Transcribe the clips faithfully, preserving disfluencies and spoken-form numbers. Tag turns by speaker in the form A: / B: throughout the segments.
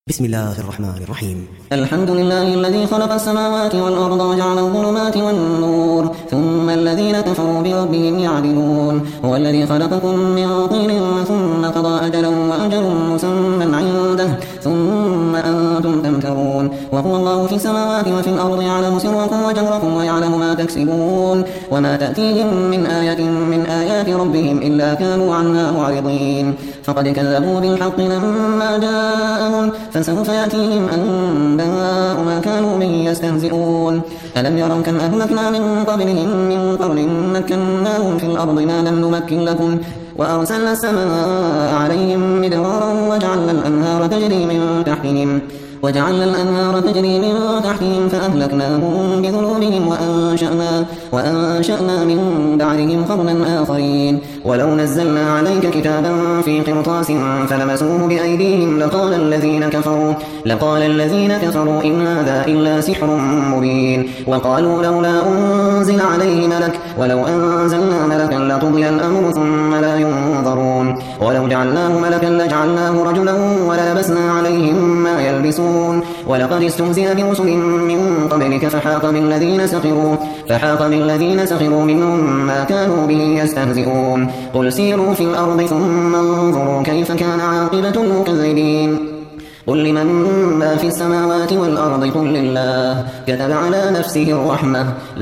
A: بسم الله الرحمن الرحيم.
B: الحمد لله الذي خلق السماوات والأرض وجعل الظلمات والنور ثم الذين كفروا بربهم يعدلون. هو الذي خلقكم من طين ثم قضى أجلا وأجل مسمى عنده ثم أنتم تمترون. وهو الله في السماوات وفي الأرض يعلم سركم وجهركم ويعلم ما تكسبون وما تأتيهم من آية من آيات ربهم إلا كانوا عنها معرضين. فقد كذبوا بالحق لما جاءهم فسوف يأتيهم أنباء ما كانوا به يستهزئون. ألم يروا كم أهلكنا من قبلهم من قرن مكناهم في الأرض ما لم نمكن لكم وأرسلنا السماء عليهم مدرارا وجعلنا الأنهار تجري من تحتهم وجعلنا الأنهار تجري من تحتهم فأهلكناهم بذنوبهم وأنشأنا, وأنشأنا من بعدهم قرنا آخرين. ولو نزلنا عليك كتابا في قرطاس فلمسوه بأيديهم لقال الذين كفروا لقال الذين كفروا إن هذا إلا سحر مبين. وقالوا لولا أنزل عليه ملك ولو أنزلنا ملكا لقضي الأمر ثم لا ينظرون. ولو جعلناه ملكا لجعلناه رجلا وللبسنا عليهم ما يلبسون. ولقد استهزئ برسل من قبلك فحاق بالذين سخروا فحاق بالذين سخروا منهم ما كانوا به يستهزئون. قل سيروا في الأرض ثم انظروا كيف كان عاقبة المكذبين. قل لمن ما في السماوات والأرض قل لله كتب على نفسه الرحمة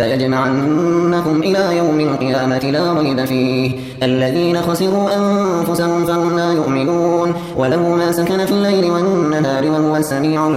B: ليجمعنكم إلى يوم القيامة لا ريب فيه. الذين خسروا أنفسهم فهم لا يؤمنون. وله ما سكن في الليل والنهار وهو السميع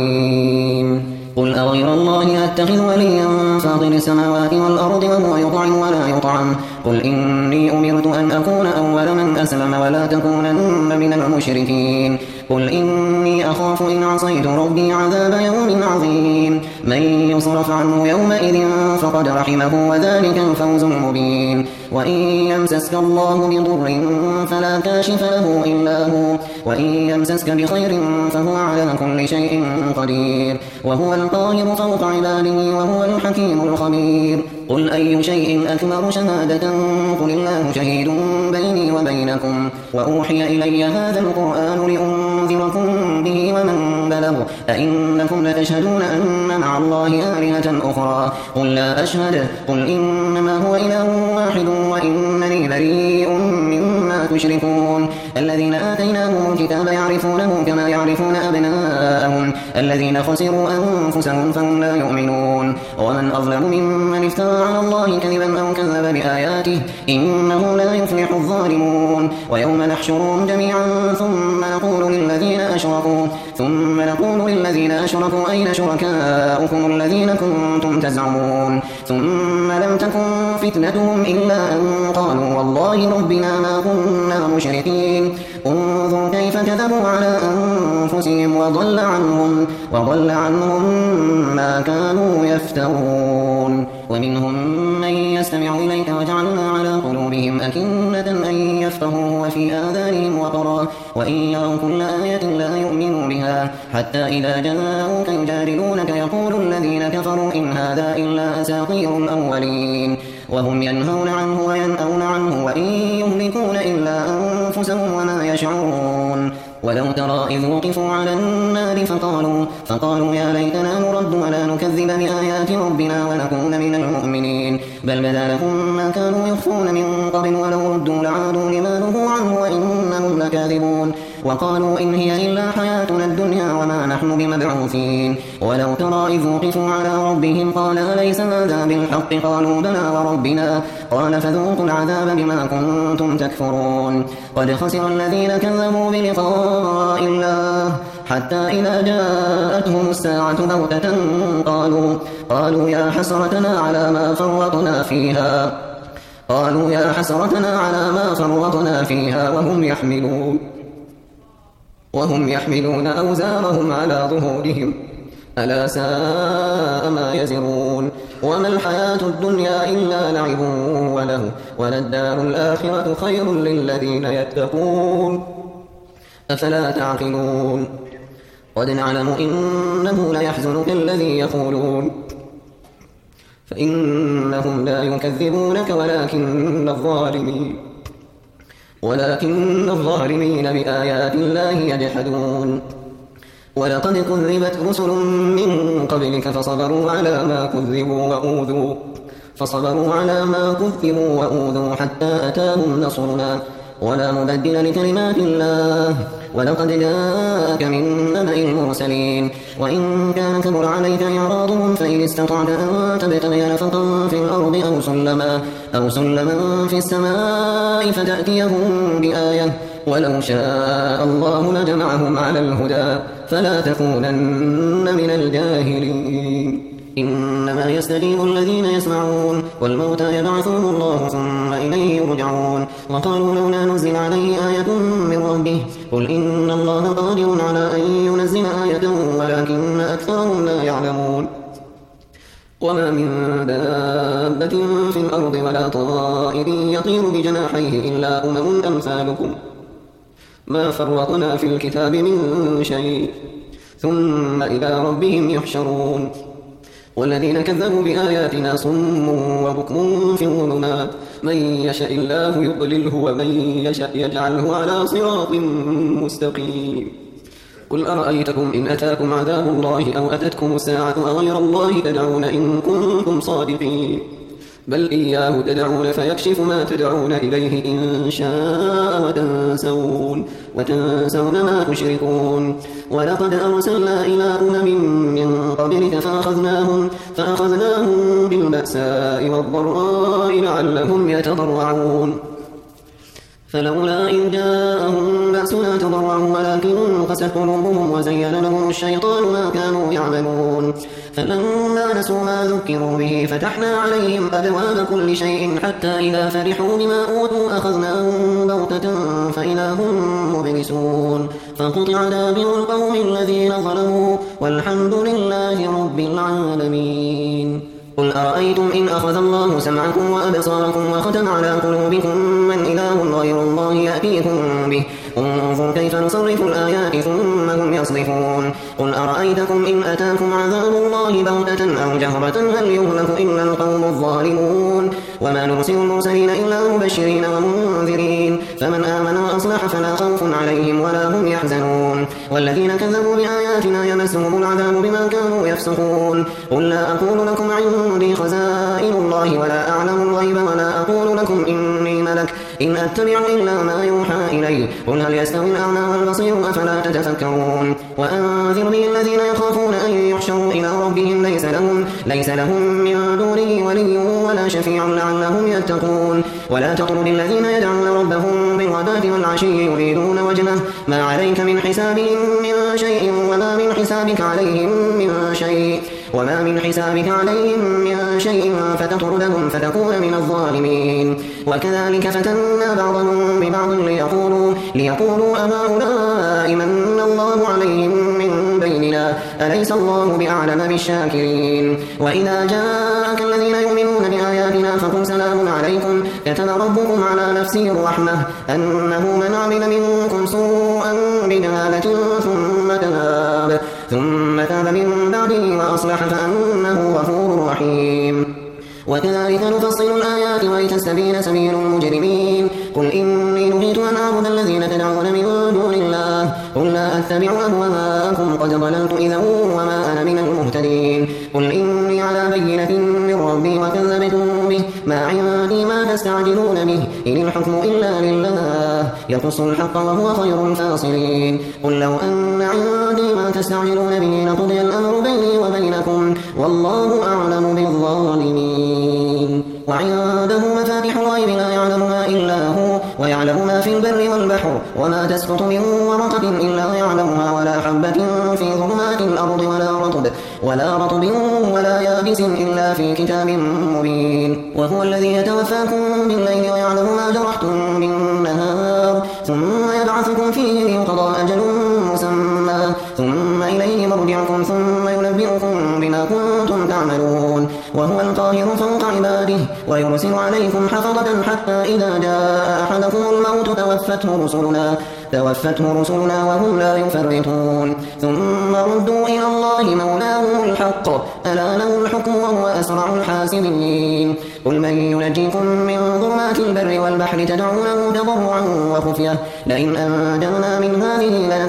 B: العليم. قل أغير الله أتخذ وليا فاطر السماوات والأرض وهو يطعم ولا يطعم. قل إني أمرت أن أكون أول من أسلم ولا تكونن من المشركين. قل إني أخاف إن عصيت ربي عذاب يوم عظيم. من يصرف عنه يومئذ فقد رحمه وذلك الفوز المبين. وإن يمسسك الله بضر فلا كاشف له إلا هو وإن يمسسك بخير فهو على كل شيء قدير وهو القاهر فوق عباده وهو الحكيم الخبير. قل أي شيء أكبر شهادة قل الله شهيد بيني وبينكم وأوحي إلي هذا القرآن لأنذركم به ومن بلغ أئنكم لتشهدون أن مع الله آلهة أخرى قل لا أشهد. قل إنما هو إله واحد وإنني بريء مما تشركون. الذين آتيناهم الكتاب يعرفونه كما يعرفون أبناءهم الذين خسروا أنفسهم فهم لا يؤمنون. ومن أظلم ممن افترى على الله كذبا أو كذب بآياته إنه لا يفلح الظالمون. ويوم نحشرهم جميعا ثم نقول للذين أشركوا ثم نقول للذين أشركوا أين شركاؤكم الذين كنتم تزعمون ثم لم تكن فتنتهم إلا أن قالوا والله ربنا ما كنا مشركين. انظر كيف كذبوا على أنفسهم وضل عنهم, وضل عنهم ما كانوا يفترون. ومنهم من يستمع إليك وجعلنا على قلوبهم أكنة أن يفقهوا وفي آذانهم وقرا وإن يروا كل آية لا يؤمنوا بها حتى إذا جاءوك يجادلونك يقول الذين كفروا إن هذا إلا أساطير الأولين. وهم ينهون عنه وينأون عنه وإن يهلكون إلا أنفسهم وما يشعرون. ولو ترى إذ وقفوا على النار فقالوا, فقالوا يا ليتنا نرد ولا نكذب بآيات ربنا ونكون من المؤمنين. بل بدا لهم ما كانوا يخفون من قبل ولو ردوا لعادوا لما نهوا عنه وإنهم لكاذبون. وقالوا إن هي إلا حياتنا الدنيا وما نحن بمبعوثين. ولو ترى إذ وقفوا على ربهم قال أليس هذا بالحق قالوا بلى وربنا قال فذوقوا العذاب بما كنتم تكفرون. قد خسر الذين كذبوا بلقاء الله حتى إذا جاءتهم الساعة بغتة قالوا, قالوا يا حسرتنا على ما فرطنا فيها قالوا يا حسرتنا على ما فرطنا فيها وهم يحملون وهم يحملون أوزارهم على ظهورهم ألا ساء ما يزرون. وما الحياة الدنيا إلا لعب وله وللدار الآخرة خير للذين يتقون أفلا تعقلون. قد نعلم إنه ليحزنك الذي يقولون فإنهم لا يكذبونك ولكن الظالمين ولكن الظالمين بآيات الله يجحدون. ولقد كذبت رسل من قبلك فصبروا على ما كذبوا وأوذوا فصبروا على ما كذبوا وأوذوا حتى أتاهم نصرنا ولا مبدل لكلمات الله ولقد جاءك من نبأ المرسلين وإن كان كبر عليك إعراضهم فإن استطعت أن تبتغي نفقا في الأرض أو سلما أو سلما في السماء فتأتيهم بآية ولو شاء الله لجمعهم على الهدى فلا تكونن من الجاهلين إنما يستجيب الذين يسمعون والموتى يبعثهم الله ثم إليه يرجعون وقالوا لولا نزل عليه آية من ربه قل إن الله قادر على أن ينزل آية ولكن أكثرهم لا يعلمون وما من دابة في الأرض ولا طائر يطير بجناحيه إلا أمم أمثالكم ما فرطنا في الكتاب من شيء ثم إلى ربهم يحشرون والذين كذبوا بآياتنا صم وبكم في الظلمات من يشاء الله يضلله ومن يشاء يجعله على صراط مستقيم قل أرأيتكم إن أتاكم عذاب الله أو أتتكم الساعة أغير الله تدعون إن كنتم صادقين بل إياه تدعون فيكشف ما تدعون إليه إن شاء وتنسون, وتنسون ما تشركون ولقد أرسلنا إلى أمم من قبلك فأخذناهم, فأخذناهم بالبأساء والضراء لعلهم يتضرعون فلولا إذ جاءهم بأسنا تضرعوا ولكن قست قلوبهم وزين لهم الشيطان ما كانوا يعملون فلما نسوا ما ذكروا به فتحنا عليهم أبواب كل شيء حتى إذا فرحوا بما أوتوا أخذناهم بغتة فإذا هم مبلسون فقطع دابر القوم الذين ظلموا والحمد لله رب العالمين قل أرأيتم إن أخذ الله سمعكم وأبصاركم وختم على قلوبكم من إله غير الله يأتيكم به انظر كيف نصرف الآيات ثم هم يصدفون قل أرأيتكم إن أتاكم عذاب الله بغتة أو جهرة هل يهلك إلا القوم الظالمون وما نرسل المرسلين إلا مبشرين ومنذرين فمن آمن وأصلح فلا خوف عليهم ولا هم يحزنون والذين كذبوا بآياتنا يمسهم العذاب بما كانوا يفسقون قل لا أقول لكم عندي خزائن الله ولا أعلم الغيب ولا أقول لكم إني ملك إن أتبع إلا ما يوحى إلي قل هل يستوي الأعمى والبصير أفلا تتفكرون وأنذر به الذين يخافون أن يحشروا إلى ربهم ليس لهم, ليس لهم من دونه ولي ولا شفيع لعلهم يتقون ولا تطرد الذين يدعون ربهم بالغداة والعشي يريدون وجهه ما عليك من حسابهم من شيء وما من حسابك عليهم من شيء وما من حسابك عليهم من شيء فتطردهم فتكون من الظالمين وكذلك فتنا بعضهم ببعض ليقولوا, ليقولوا أهؤلاء من الله عليهم من بيننا أليس الله بأعلم بالشاكرين وإذا جاءك الذين يؤمنون بآياتنا فقل سلام عليكم كتب ربكم على نفسه الرحمة أنه من عمل منكم سوءا بجهالة ثم تاب ثم تاب من بعده وأصلح فأنه غفور رحيم وكذلك نفصل الآيات ولتستبين سبيل المجرمين قل إني نهيت أن أعبد الذين تدعون من دون الله قل لا أتبع أهواءكم قد ضللت إذا وما أنا من المهتدين قل إني على بينة من ربي وكذبتم به ما عندي ما تستعجلون به إن الحكم إلا لله يقص الحق وهو خير الفاصلين قل لو أن عندي ما تستعجلون به لقضي الأمر بيني وبينكم والله أعلم بالظالمين وعنده مفاتح الغيب لا يعلمها إلا هو ويعلم ما في البر والبحر وما تسقط من ورقة إلا يعلمها ولا حبة في ظلمات الأرض ولا رطب ولا رطب ولا يابس إلا في كتاب مبين وهو الذي يتوفاكم بالليل ويعلم ما جرحتم بالنهار ثم يبعثكم فيه ليقضى أجل مسمى ثم إليه مرجعكم ثم ينبئكم بما كنتم تعملون وهو القاهر فوق عباده ويرسل عليكم حفظة حتى إذا جاء أحدكم الموت توفته رسلنا توفته رسلنا وهم لا يفرطون ثم ردوا إلى الله مولاهم الحق ألا له الحكم وهو أسرع أسرع الحاسبين. قل من ينجيكم من ظلمات البر والبحر تدعونه تضرعا وخفية لئن أنجانا من هذه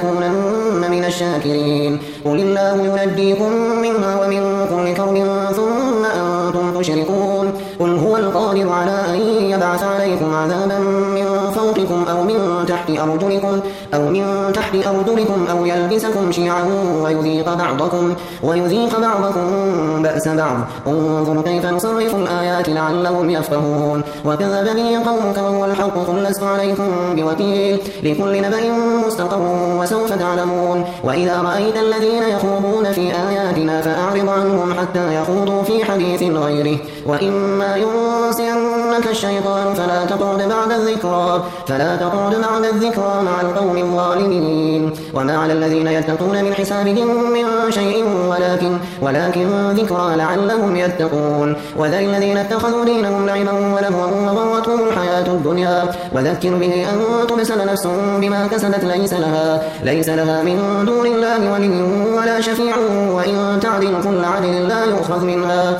B: لنكونن من الشاكرين. قل الله ينجيكم منها ومن كل كرب ثم أنتم تشركون. قل هو القادر على أن يبعث عليكم عذابا من فوقكم أو من تحت أرجلكم أو من تحت أرجلكم أو يلبسكم شيعا ويذيق بعضكم ويذيق بعضكم بأس بعض. انظر كيف نصرف الآيات لعلهم يفقهون. وكذب به قومك وهو الحق قل لست عليكم بوكيل لكل نبأ مستقر وسوف تعلمون. وإذا رأيت الذين يخوضون في آياتنا فأعرض عنهم حتى يخوضوا في حديث غيره وإما ينسينك الشيطان فلا تقعد بعد الذكرى فلا تقعد بعد الذكرى مع القوم الظالمين. وما على الذين يتقون من حسابهم من شيء ولكن ولكن ذكرى لعلهم يتقون. وذل الذين اتخذوا دينهم لعبا ولهوا وغرتهم الحياة الدنيا وذكر به أن تبسل نفس بما كسبت ليس لها ليس لها من دون الله ولي ولا شفيع وإن تعدل كل عدل لا يؤخذ منها.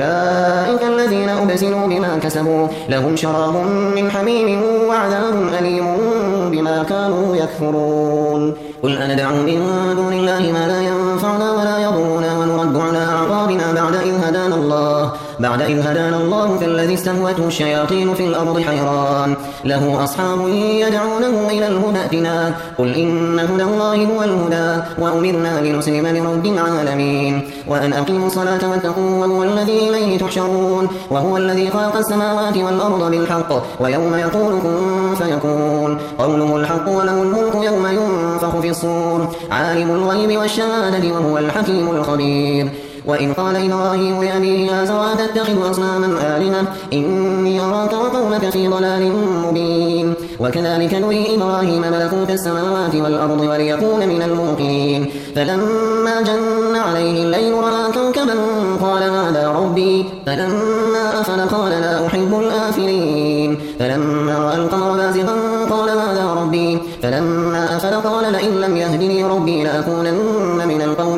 B: أولئك الذين أبسلوا بما كسبوا لهم شراب من حميم وعذاب أليم بما كانوا يكفرون. قل أندعو من دون الله ما لا ينفعنا ولا يضرنا ونرد على أعقابنا بعد إذ هدانا الله بعد إذ هدانا الله كالذي استهوته الشياطين في الأرض حيران له أصحاب يدعونه إلى الهدى ائتنا. قل إن هدى الله هو الهدى وأمرنا لنسلم لرب العالمين وأن أقيموا الصلاة واتقوه وهو الذي إليه تحشرون. وهو الذي خلق السماوات والأرض بالحق ويوم يقول كن فيكون قوله الحق وله الملك يوم ينفخ في الصور عالم الغيب والشهادة وهو الحكيم الخبير. وإن قال إبراهيم لأبيه آزر أتتخذ أصناما آلهة إني أراك وقومك في ضلال مبين. وكذلك نري إبراهيم ملكوت السماوات والأرض وليكون من الموقنين. فلما جن عليه الليل رأى كوكبا قال هذا ربي فلما أفل قال لا أحب الآفلين. فلما رأى القمر بازغا قال هذا ربي فلما أفل قال لئن لم يهدني ربي لأكونن من القوم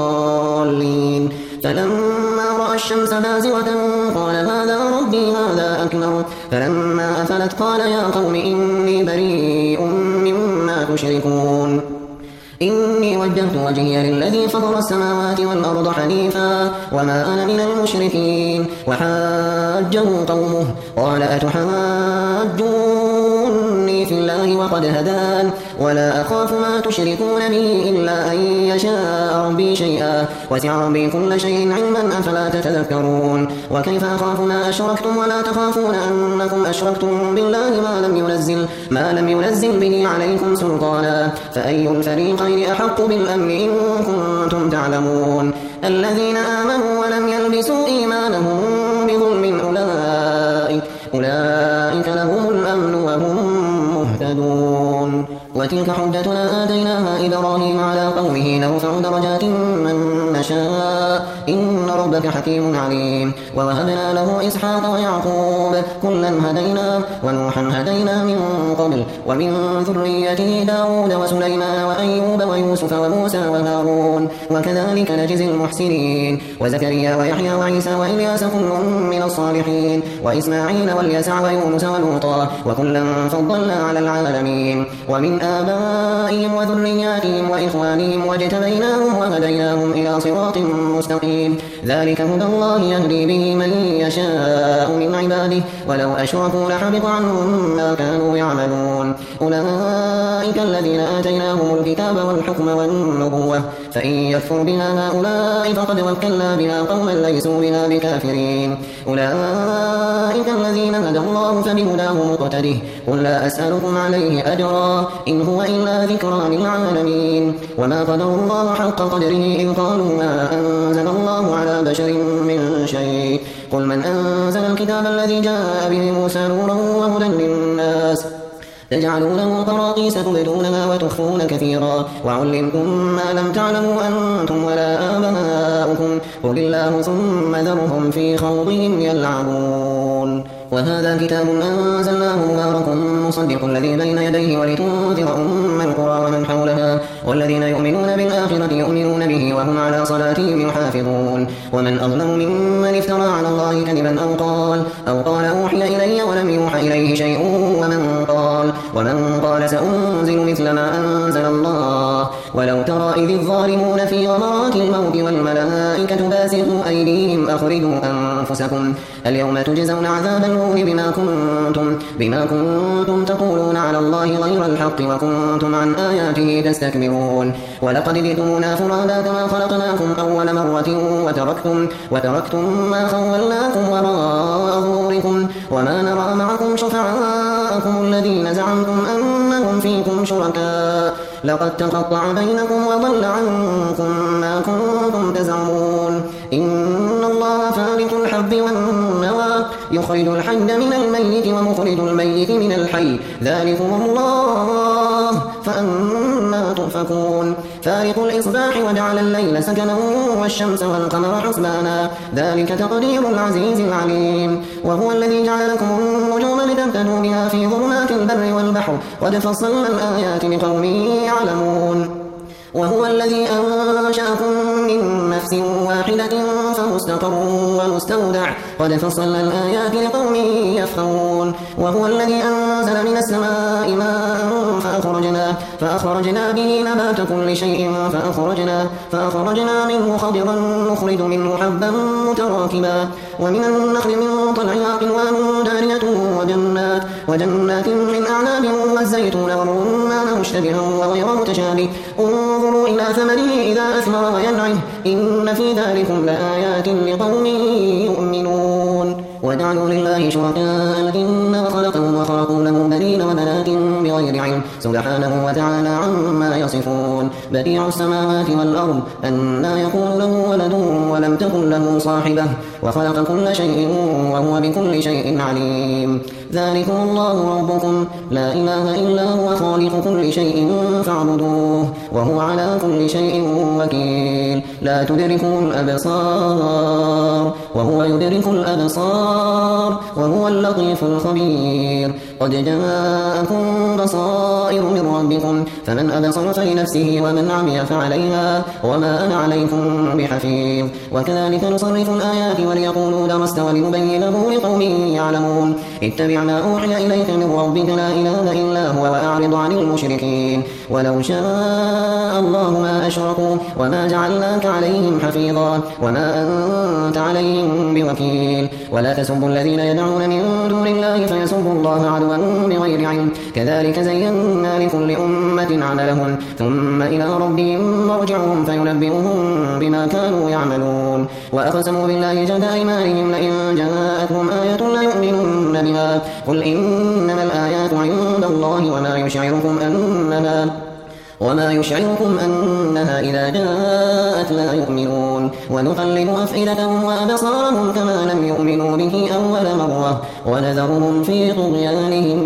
B: الضالين. فلما رأى الشمس بازغة قال هذا ربي هذا أكبر. فلما أفلت قال يا قوم إني بريء مما تشركون. إني وجهت وجهي للذي فطر السماوات والأرض حنيفا وما أنا من المشركين. وحاجه قومه قال أتحاجوني في الله وقد هدان ولا أخاف ما تشركون به إلا أن يشاء ربي شيئا وسع ربي كل شيء علما أفلا تتذكرون. وكيف أخاف ما أشركتم ولا تخافون أنكم أشركتم بالله ما لم ينزل ما لم ينزل به عليكم سلطانا فأي الفريقين أحق بالأمن إن كنتم تعلمون. الذين آمنوا ولم يلبسوا إيمانهم بظلم أولئك أولئك لهم الأمن وهم مهتدون. وتلك حجتنا آتيناها إبراهيم على قومه نرفع درجات من نشاء إن ربك حكيم عليم. ووهبنا له إسحاق ويعقوب كلا هدينا ونوحا هدينا من قبل ومن ذريته داود وسليمان وأيوب ويوسف وموسى وهارون وكذلك نجزي المحسنين. وزكريا ويحيى وعيسى وإلياس كل من الصالحين وإسماعيل واليسع ويونس ولوطا وكلا فضلنا على العالمين. ومن آبائهم وذرياتهم وإخوانهم واجتبيناهم وهديناهم إلى صراط مستقيم. ذلك هدى الله يهدي به من يشاء من عباده ولو أشركوا لحبط عنهم ما كانوا يعملون. أولئك الذين آتيناهم الكتاب والحكم والنبوة فإن يكفر بها هؤلاء فقد وكلنا بها قوما ليسوا بها بكافرين. أولئك الذين هدى الله فبهداه مقتده قل لا أسألكم عليه أجرا إن هو إلا ذكرى للعالمين. وما قدر الله حق قدره إذ قالوا ما أنزل الله على بشر من شيء. قل من أنزل الكتاب الذي جاء به موسى نورا وهدى للناس تجعلونه قراطيس تبدونها وتخفون كثيرا وعلمكم ما لم تعلموا أنتم ولا آباؤكم قل الله ثم ذرهم في خوضهم يلعبون. وهذا كتاب أنزلناه مبارك مصدق الذي بين يديه ولتنذر أم القرى ومن حولها والذين يؤمنون بالآخرة يؤمنون به وهم على على صلاتهم يحافظون ومن أظلم ممن افترى على الله كذبا أو قال أو قال أوحي إلي ولم يوحى إليه شيء ومن قال ومن قال سأنزل مثل ما أنزل الله ولو ترى إذ الظالمون في غمرات الموت والملائكة باسطوا أيديهم أخرجوا أنفسكم اليوم تجزون عذاب الهون بما كنتم بما كنتم تقولون على الله غير الحق وكنتم عن آياته تستكبرون ولقد جئتمونا فرادا كما خلقناكم أول مرة وتركتم وتركتم ما خولناكم وراء ظهوركم وما نرى معكم شفعاءكم الذين زعمتم أنهم فيكم شركاء لقد تقطع بينكم وضل عنكم ما كنتم تزعمون إن الله فالق الحب والنوى يخرج الحي من الميت ومخرج الميت من الحي ذلكم الله فأنا تؤفكون فالق الإصباح وجعل الليل سكنا والشمس والقمر حسبانا ذلك تقدير العزيز العليم وهو الذي جعل لكم النجوم لتهتدوا بها في ظلمات البر والبحر قد فصلنا الآيات لقوم يعلمون وهو الذي أنشأكم من نفس واحدة فمستقر ومستودع قد فصلنا الآيات لقوم يفقهون وهو الذي أنزل من السماء ماء فأخرجنا, فأخرجنا به نبات كل شيء فأخرجنا, فأخرجنا منه خضرا نخرج منه حبا متراكبا ومن النخل من طلعها قنوان دانية وجنات, وجنات من أعناب والزيتون والرمان مشتبها وغير متشابه انظروا إلى ثمره إذا أثمر وينعه إن في ذلكم لآيات لقوم يؤمنون وجعلوا لله شركاء الجن وخلقهم وخلقوا له بنين وبنات بغير علم سبحانه وتعالى عما يصفون بديع السماوات والأرض أنى يكون له ولد ولم تكن له صاحبة وخلق كل شيء وهو بكل شيء عليم ذلكم الله ربكم لا إله إلا هو خالق كل شيء فاعبدوه وهو على كل شيء وكيل لا تدركه الأبصار وهو يدرك الأبصار وهو اللطيف الخبير قد جاءكم بصائر من ربكم فمن أبصر فلنفسه ومن عمي فعليها وما أنا عليكم بحفيظ وكذلك نصرف الآيات وليقولوا درست ولنبينه لقوم يعلمون اتبع ما أوحي إليك من ربك لا إله إلا هو وأعرض عن المشركين ولو شاء الله ما أشركوا وما جعلناك عليهم حفيظا وما أنت عليهم بوكيل ولا تسبوا الذين يدعون من دون الله فيسبوا الله عدوا بغير علم كذلك زينا لكل أمة عملهم ثم إلى ربهم مرجعهم فينبئهم بما كانوا يعملون وأقسموا بالله جهد أيمانهم لئن جاءتهم آية ليؤمنن بها قل إنما الآيات عند الله وما يشعركم أنها وما يشعركم أنها إذا جاءت لا يؤمنون ونقلب أفئدتهم وأبصارهم كما لم يؤمنوا به أول مرة ونذرهم في طغيانهم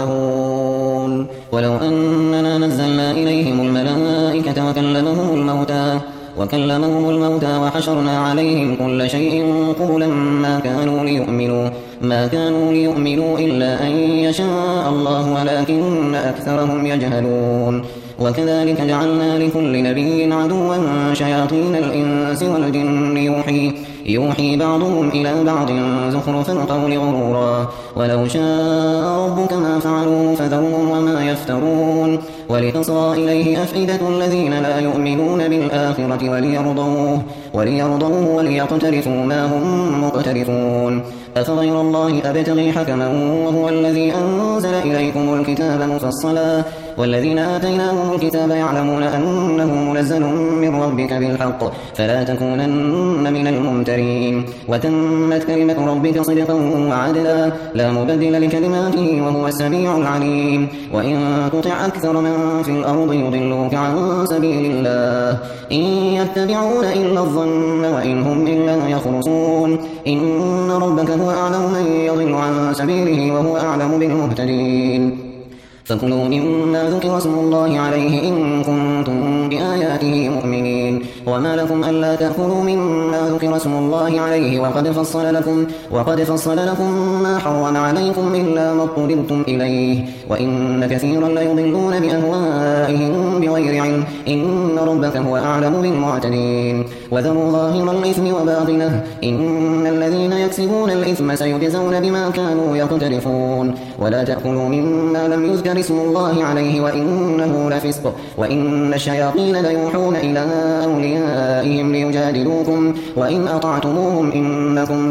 B: يعمهون ولو أننا نزلنا إليهم الملائكة وكلمهم الموتى وكلمهم الموتى وحشرنا عليهم كل شيء قبلا ما كانوا ليؤمنوا ما كانوا ليؤمنوا إلا أن يشاء الله ولكن أكثرهم يجهلون وكذلك جعلنا لكل نبي عدوا شياطين الإنس والجن يوحي, يوحي بعضهم إلى بعض زخرف القول غرورا ولو شاء ربك ما فعلوا فذرهم وما يفترون ولتصغى إليه أفئدة الذين لا يؤمنون بالآخرة وليرضوه, وليرضوه وليقترفوا ما هم مقترفون أفغير الله أبتغي حكما وهو الذي أنزل إليكم الكتاب مفصلا والذين آتيناهم الكتاب يعلمون أنه منزل من ربك بالحق فلا تكونن من الممترين وتمت كلمة ربك صدقا وعدلا لا مبدل لكلماته وهو السميع العليم وإن تطع أكثر من في الأرض يضلوك عن سبيل الله إن يتبعون إلا الظن وإن هم إلا يخرصون إن ربك هو أعلم من يضل عن سبيله وهو أعلم بالمهتدين فكلوا مما ذكر اسم الله عليه إن كنتم بآياته مؤمنين وما لكم ألا تأكلوا مما ذكر اسم الله عليه وقد فصل لكم, وقد فصل لكم ما حرم عليكم إلا ما اضطررتم إليه وإن كثيرا ليضلون بأهوائهم بغير علم إن ربك هو أعلم بالمعتدين وذروا ظاهر الإثم وباطنه إن الذين يكسبون الإثم سيجزون بما كانوا يقترفون ولا تأكلوا مما لم يذكر اسم الله عليه وإنه لفسق وإن الشياطين ليوحون إلى أوليائهم ليجادلوكم وإن أطعتموهم إنكم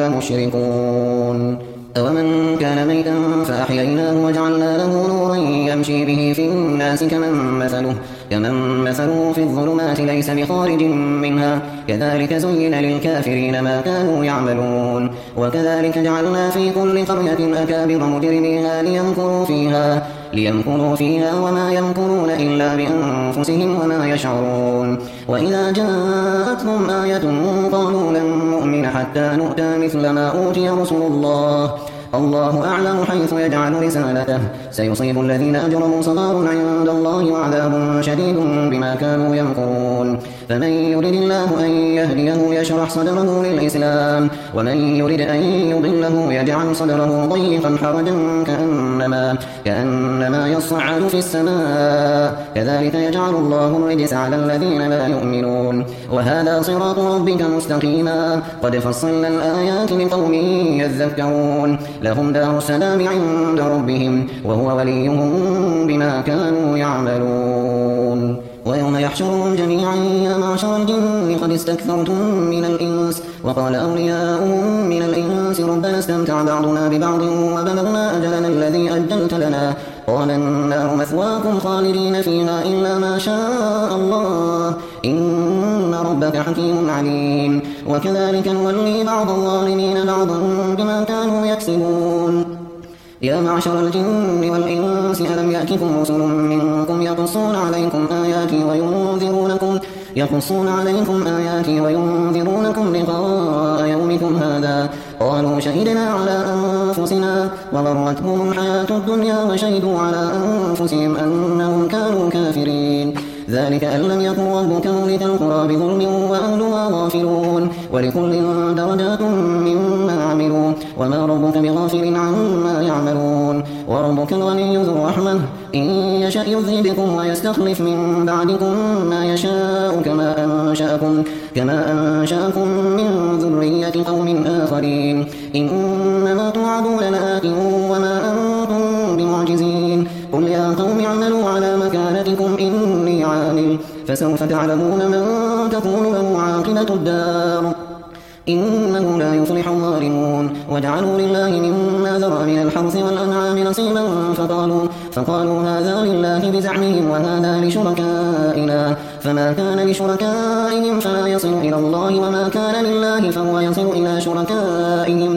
B: لمشركون أومن كان ميتا فأحييناه وجعلنا له نورا يمشي به في الناس كمن مثله, كمن مثله في الظلمات ليس بخارج منها كذلك زين للكافرين ما كانوا يعملون وكذلك جعلنا في كل قرية أكابر مجرميها ليمكروا فيها ليمكروا فيها وما يمكرون إلا بأنفسهم وما يشعرون وإذا جاءتهم آية قالوا لن نؤمن حتى نؤتى مثل ما أوتي رسل الله الله أعلم حيث يجعل رسالته سيصيب الذين أجرموا صغار عند الله وعذاب شديد بما كانوا يمكرون فمن يرد الله أن يهديه يشرح صدره للإسلام ومن يرد أن يضله يجعل صدره ضيقا حرجا كأنما, كأنما يصعد في السماء كذلك يجعل الله الرجس على الذين لا يؤمنون وهذا صراط ربك مستقيما قد فصلنا الآيات لقوم يذكرون لهم دار السلام عند ربهم وهو وليهم بما كانوا يعملون ويوم يحشرهم جميعا يا معشر الجن قد استكثرتم من الإنس وقال أولياؤهم من الإنس ربنا استمتع بعضنا ببعض وبلغنا أجلنا الذي أجلت لنا قال النار مثواكم خالدين فيها إلا ما شاء الله إن ربك حكيم عليم وكذلك نولي بعض الظالمين بعضا بما كانوا يكسبون يا معشر الجن والإنس ألم يأتكم رسل منكم يقصون عليكم آياتي وينذرونكم يقصون عليكم آياتي وينذرونكم لقاء يومكم هذا قالوا شهدنا على أنفسنا وغرتهم الحياة الدنيا وشهدوا على أنفسهم أنهم كانوا كافرين ذلك أن لم يكن ربك مهلك القرى بظلم وأهلها غافلون ولكل درجات مما عملوا وما ربك بغافل عما يعملون وربك الغني ذو الرحمة إن يشأ يذهبكم ويستخلف من بعدكم ما يشاء كما أنشأكم, كما أنشأكم من ذرية قوم آخرين إنما توعدون لآت وما أنتم بمعجزين قل يا قوم اعملوا على مكانتكم إني عامل فسوف تعلمون من تكون له عاقبة الدار إنه لا يفلح الظالمون وجعلوا لله مما ذرأ من الحرث والأنعام نصيبا فقالوا, فقالوا هذا لله بزعمهم وهذا لشركائنا فما كان لشركائهم فلا يصل إلى الله وما كان لله فهو يصل إلى شركائهم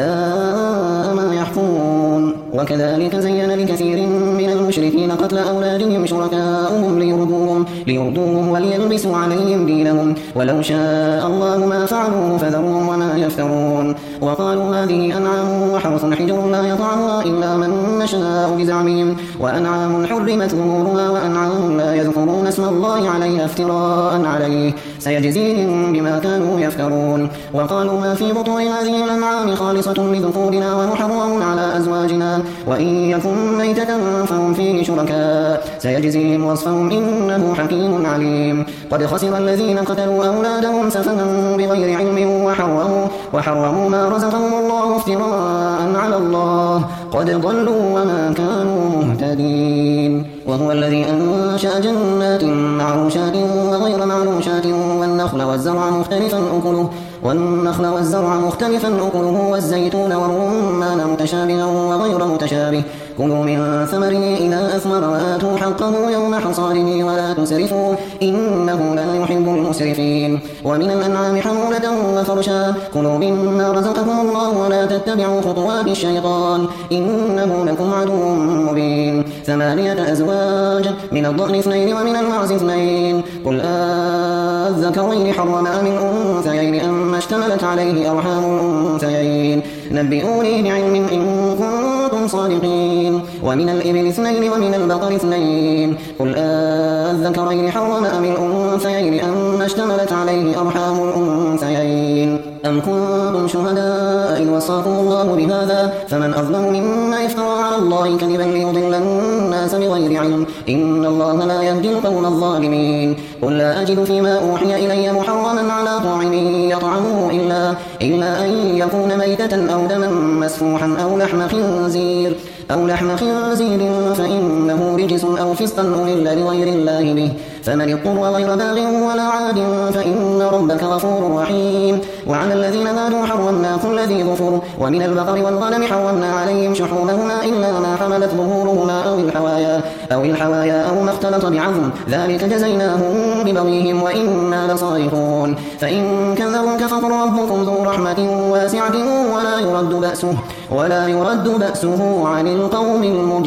B: ساء ما يحكمون وكذلك زين لكثير من المشركين قتل أولادهم شركاؤهم ليردوهم, ليردوهم وليلبسوا عليهم دينهم ولو شاء الله ما فعلوه فذرهم وما يفترون وقالوا هذه أنعام وحرث حجر لا يطعمها إلا من نشاء بزعمهم وأنعام حرمت ظهورها وأنعام لا يذكرون اسم الله عليها افتراء عليه سيجزيهم بما كانوا يفترون وقالوا ما في بطون هذه الأنعام خالصة لذكورنا ومحرم على أزواجنا وإن يكن ميتة فهم فيه شركاء سيجزيهم وصفهم إنه حكيم عليم قد خسر الذين قتلوا أولادهم سفها بغير علم وحرموا, وحرموا ما رزقهم الله افتراء على الله قد ضلوا وما كانوا مهتدين وهو الذي أنشأ جنات معروشات وغير معروشات والنخل والزرع مختلفا أكله والنخل والزرع مختلفا أكله والزيتون والرمان متشابها وغير متشابه كلوا من ثمره إذا أثمر وآتوا حقه يوم حصاده ولا تسرفوا إنه لا يحب المسرفين ومن الأنعام حمولة وفرشا كلوا مما رزقكم الله ولا تتبعوا خطوات الشيطان إنه لكم عدو مبين ثمانية أزواج من الضأن اثنين ومن المعز اثنين قل أذكرين حرم أم الأنثيين أم اشتملت عليه أرحام الأنثيين نبئوني بعلم إن كنتم صادقين ومن الإبل اثنين ومن البقر اثنين قل أذكرين حرم أم الأنثيين أم اشتملت عليه أرحام الأنثيين أم كنتم شهداء إذ وصاكم الله بهذا فمن أظلم مما يفترى على الله كذبا ليضل الناس بغير علم إن الله لا يهدي القوم الظالمين قل لا أجد فيما أوحي إلي محرما على طعام إلا أن يكون ميتة أو دما مسفوحا أو لحم خنزير أو لحم خنزير فإنه رجس أو فسقا أهل لغير الله به، فمن اضطر غير باغ ولا عاد فإن ربك غفور رحيم. وعلى الذين هادوا حرمنا كل ذي ظفر، ومن البقر والغنم حرمنا عليهم شحومهما إلا ما حملت ظهورهما أو الحوايا أو الحوايا أو ما اختلط بعظم، ذلك جزيناهم ببغيهم وإنا لصادقون. فإن كذبوك فقل ربكم ذو رحمة واسعة ولا يرد بأسه ولا يرد بأسه عن القوم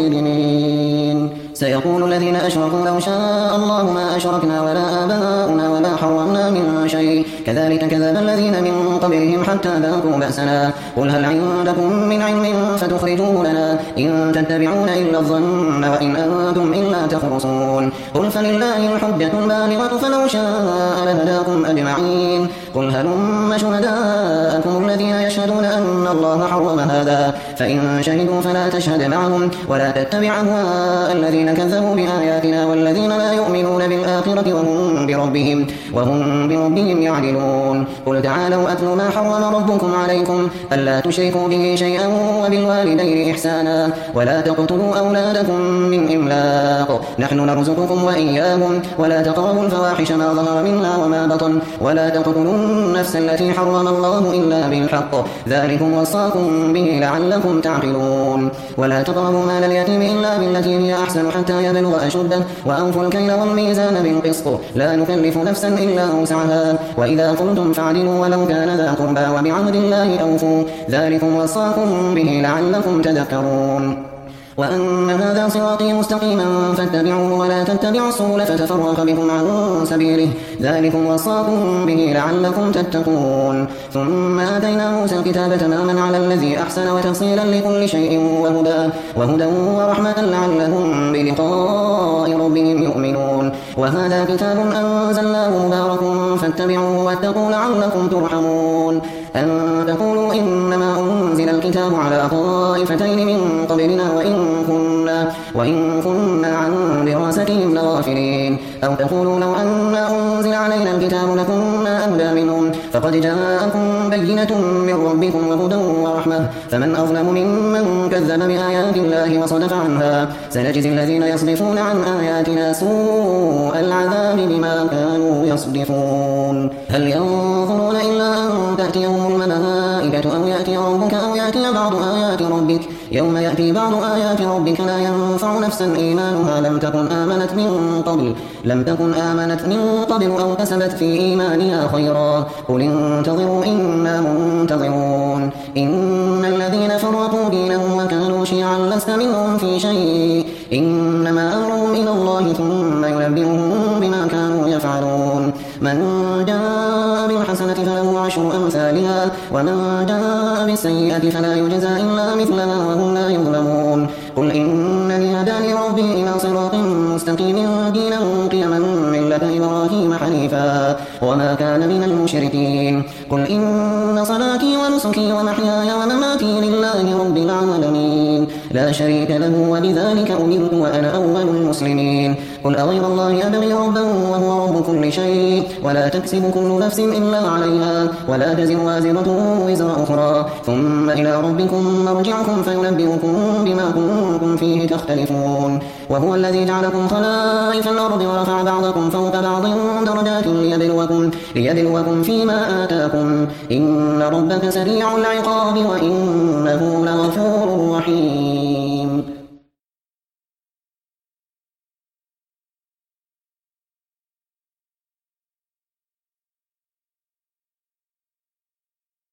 B: المجرمين. سيقول الذين أشركوا لو شاء الله ما أشركنا ولا آباؤنا ولا حرمنا من شيء كذلك كذب الذين من قبلهم حتى ذاقوا بأسنا. قل هل عندكم من علم فتخرجوه لنا إن تتبعون إلا الظن وإن أنتم إلا تخرصون. قل فلله الحجة البالغة فلو شاء لهداكم أجمعين. قل هلم شهداءكم الذين يشهدون أن الله حرم هذا فإن شهدوا فلا تشهد معهم ولا تتبع أهواء الذين كذبوا بآياتنا والذين لا يؤمنون بالآخرة وهم بربهم وهم بربهم يعدلون. قل تعالوا أتل ما حرم ربكم عليكم ألا تشركوا به شيئا وبالوالدين إحسانا ولا تقتلوا أولادكم من إملاق نحن نرزقكم وإياهم ولا تقربوا الفواحش ما ظهر منها وما بطن ولا تقتلوا النفس التي حرم الله إلا بالحق ذلكم وصاكم به لعلكم تعقلون. ولا تقربوا مال اليتيم إلا بالتي هي أحسن حتى يبلغ أشده وأوفوا الكيل والميزان بالقسط لا نكلف نفسا إلا وسعها وإذا قلتم فاعدلوا ولو كان ذا قربى وبعهد الله أوفوا ذلكم وصاكم به لعلكم تذكرون. وأن هذا صراطي مستقيما فاتبعوه ولا تتبعوا السبل فتفرق بكم عن سبيله ذلكم وصاكم به لعلكم تتقون. ثم آتينا موسى الكتاب تماما على الذي أحسن وتفصيلا لكل شيء وهدى, وهدى ورحمة لعلهم بلقاء ربهم يؤمنون. وهذا كتاب أنزلناه مبارك فاتبعوه واتقوا لعلكم ترحمون. أن تقولوا إنما أنزل الكتاب على طائفتين من قبلنا وإن كنا, وإن كنا عن دراستهم لغافلين أو تقولوا لو أن أنزل علينا الكتاب لكنا أهدى منهم فقد جاءكم بينة من ربكم وهدى ورحمة فمن أظلم ممن كذب بآيات الله وصدف عنها سنجزي الذين يصدفون عن آياتنا سوء العذاب بما كانوا يصدفون. هل ينظرون إلا أن تأتيهم الملائكة أو يأتي ربك أو يأتي بعض آيات ربك يوم يأتي بعض آيات ربك لا ينفع نفسا إيمانها لم تكن آمنت من قبل لم تكن آمنت من قبل أو كسبت في إيمانها خيرا قل انتظروا إنا منتظرون. إن الذين فرقوا دينهم وكانوا شيعا لست منهم في شيء إنما أمرهم إلى الله ثم ينبئهم بما كانوا يفعلون. من جاء بالحسنة فله عشر أمثالها ومن جاء بالسيئة فلا يجزى إلا مثلها وهم لا يظلمون. قل إنني هداني ربي إلى صراط مستقيم دينا قيما ملة إبراهيم حنيفا وما كان من المشركين. قل إن صلاتي ونسكي ومحياي ومماتي لله رب العالمين لا شريك له وبذلك أمرت وأنا أول المسلمين. قل أغير الله أبغي ربا وهو رب كل شيء ولا تكسب كل نفس إلا عليها ولا تزر وازرة وزر أخرى ثم إلى ربكم مرجعكم فينبئكم بما كنتم فيه تختلفون. وهو الذي جعلكم خلائف الأرض ورفع بعضكم فوق بعض درجات ليبلوكم, ليبلوكم فيما آتاكم إن ربك سريع العقاب وإنه لغفور رحيم.